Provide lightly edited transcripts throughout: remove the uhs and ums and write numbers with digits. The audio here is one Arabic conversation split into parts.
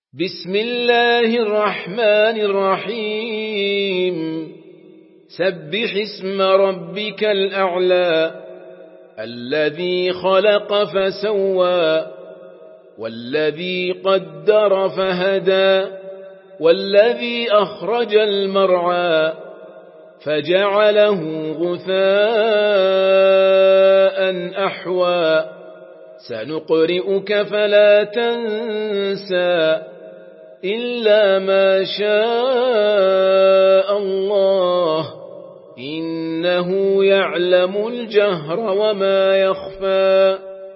بسم الله الرحمن الرحيم سبح اسم ربك الأعلى الذي خلق فسوى والذي قدر فهدى والذي أخرج المرعى فجعله غثاء أحوى سنقرئك فلا تنسى إلا ما شاء الله إنه يعلم الجهر وما يخفى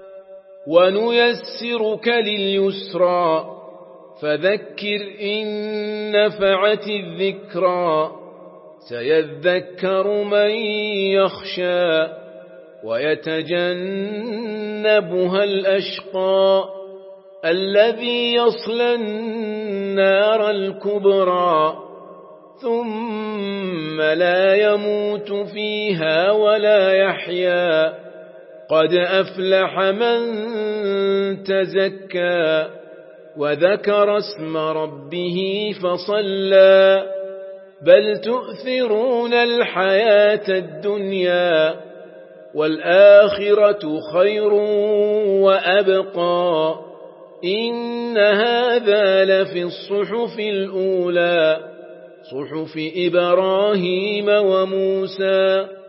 ونيسرك لليسرى فذكر إن نفعت الذكرى سيذكر من يخشى ويتجنبها الأشقى الذي يصلى النار الكبرى ثم لا يموت فيها ولا يحيا قد أفلح من تزكى وذكر اسم ربه فصلى بل تؤثرون الحياة الدنيا والآخرة خير وأبقى إن هذا لفي الصحف الأولى صحف إبراهيم وموسى